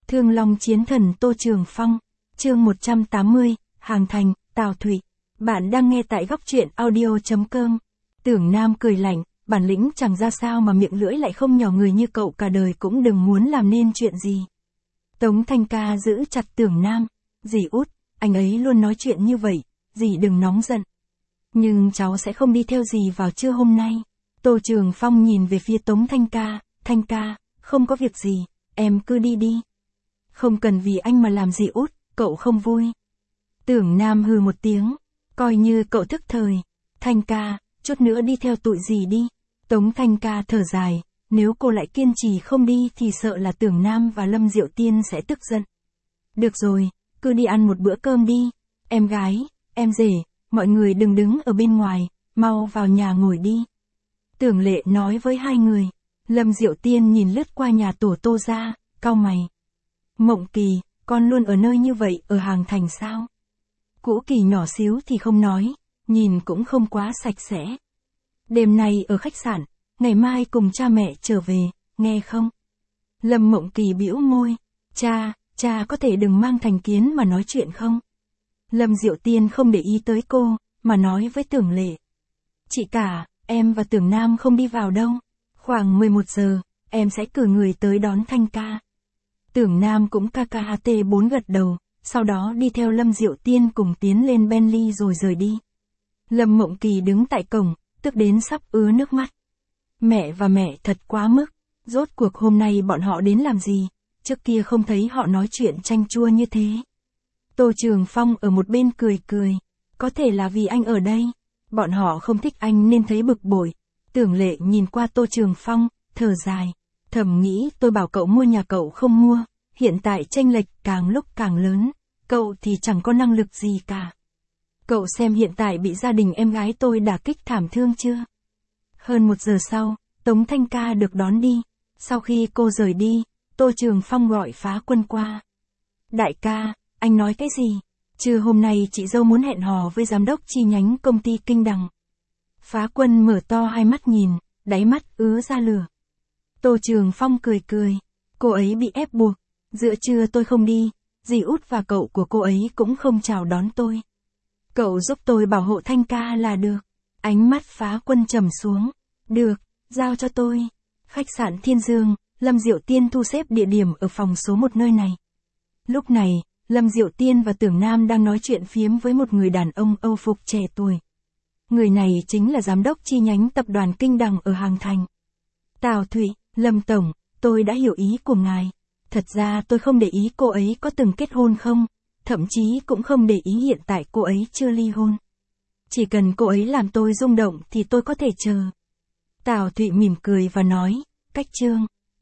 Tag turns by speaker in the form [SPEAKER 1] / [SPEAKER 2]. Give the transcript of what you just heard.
[SPEAKER 1] Thương Long Chiến Thần Tô Trường Phong, chương 180, Hàng Thành, Tào Thụy. Bạn đang nghe tại góc truyện audio.com. Tưởng Nam cười lạnh, bản lĩnh chẳng ra sao mà miệng lưỡi lại không nhỏ, người như cậu cả đời cũng đừng muốn làm nên chuyện gì. Tống Thanh Ca giữ chặt Tưởng Nam. Dì út, anh ấy luôn nói chuyện như vậy, dì đừng nóng giận. Nhưng cháu sẽ không đi theo dì vào trưa hôm nay. Tô Trường Phong nhìn về phía Tống Thanh Ca, không có việc gì, em cứ đi đi. Không cần vì anh mà làm gì út, cậu không vui. Tưởng Nam hừ một tiếng, coi như cậu thức thời. Thanh ca, chút nữa đi theo tụi dì đi. Tống Thanh Ca thở dài, nếu cô lại kiên trì không đi thì sợ là Tưởng Nam và Lâm Diệu Tiên sẽ tức giận. Được rồi, cứ đi ăn một bữa cơm đi. Em gái, em rể, mọi người đừng đứng ở bên ngoài, mau vào nhà ngồi đi. Tưởng Lệ nói với hai người. Lâm Diệu Tiên nhìn lướt qua nhà tổ Tô ra, cau mày. Mộng Kỳ, con luôn ở nơi như vậy, ở Hàng Thành sao? Cũ Kỳ nhỏ xíu thì không nói, nhìn cũng không quá sạch sẽ. Đêm nay ở khách sạn, ngày mai cùng cha mẹ trở về, nghe không? Lâm Mộng Kỳ bĩu môi, cha có thể đừng mang thành kiến mà nói chuyện không? Lâm Diệu Tiên không để ý tới cô, mà nói với Tưởng Lệ. Chị cả, em và Tưởng Nam không đi vào đâu, khoảng 11 giờ, em sẽ cử người tới đón Thanh ca. Tưởng Nam cũng KKHT4 gật đầu, sau đó đi theo Lâm Diệu Tiên cùng tiến lên Bentley rồi rời đi. Lâm Mộng Kỳ đứng tại cổng, tức đến sắp ứa nước mắt. Mẹ thật quá mức, rốt cuộc hôm nay bọn họ đến làm gì, trước kia không thấy họ nói chuyện chanh chua như thế. Tô Trường Phong ở một bên cười, có thể là vì anh ở đây, bọn họ không thích anh nên thấy bực bội. Tưởng Lệ nhìn qua Tô Trường Phong, thở dài, thầm nghĩ tôi bảo cậu mua nhà cậu không mua, hiện tại chênh lệch càng lúc càng lớn, cậu thì chẳng có năng lực gì cả. Cậu xem hiện tại bị gia đình em gái tôi đả kích thảm thương chưa? Hơn 1 giờ sau, Tống Thanh Ca được đón đi, sau khi cô rời đi, Tô Trường Phong gọi Phá Quân qua. Đại ca, anh nói cái gì? Trưa hôm nay chị dâu muốn hẹn hò với giám đốc chi nhánh công ty Kinh Đằng. Phá Quân mở to hai mắt nhìn, đáy mắt ứa ra lửa. Tô Trường Phong cười, cô ấy bị ép buộc, giữa trưa tôi không đi, dì út và cậu của cô ấy cũng không chào đón tôi. Cậu giúp tôi bảo hộ Thanh ca là được. Ánh mắt Phá Quân trầm xuống. Được, giao cho tôi. Khách sạn Thiên Dương, Lâm Diệu Tiên thu xếp địa điểm ở phòng số 1 nơi này. Lúc này, Lâm Diệu Tiên và Tưởng Nam đang nói chuyện phiếm với một người đàn ông Âu phục trẻ tuổi. Người này chính là giám đốc chi nhánh tập đoàn Kinh Đằng ở Hàng Thành. Tào Thụy, Lâm Tổng, tôi đã hiểu ý của ngài. Thật ra tôi không để ý cô ấy có từng kết hôn không, thậm chí cũng không để ý hiện tại cô ấy chưa ly hôn. Chỉ cần cô ấy làm tôi rung động thì tôi có thể chờ. Tào Thụy mỉm cười và nói, cách chương.